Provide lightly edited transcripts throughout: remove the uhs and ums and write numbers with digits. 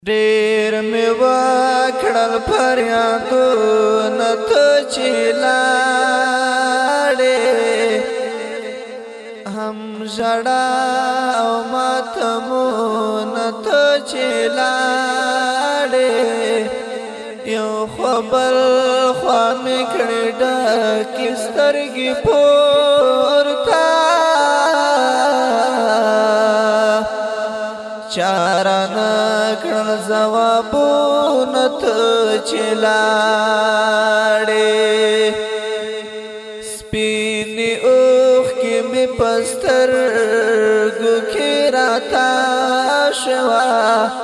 ډېر مې وکړل فریادونه ته چې لاړې هم ژړا او ماتمونه ته چې لاړې یو خوا بل خوا مې کړې ډکې سترګې پورته چارانه کړل ځوابونه ته چې لاړې سپینې اوښکې مې په سترګو کې راته شوه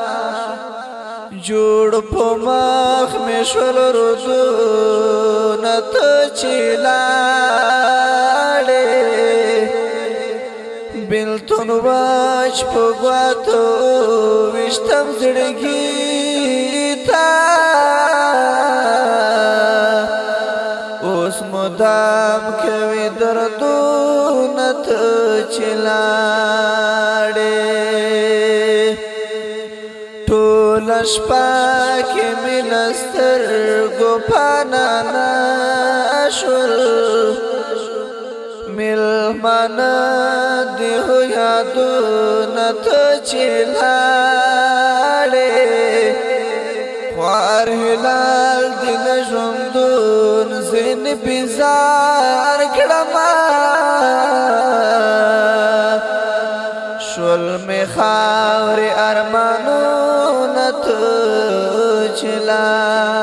جوړ په مخ مې شول رودونه ته چې لاړې بیلتون واچ په ګواتو ویشتم زړګي ته اوس مدام کوي دردونه ته چې لاړې ټوله شپه کې مې له سترګو پناه نه شول مېلمانه دې هو یادونه ته چې لاړې خوار هلال دې له ژوندون ځینې بیزار کړمه شول مې خاورې ارمانونه ته چې لاړې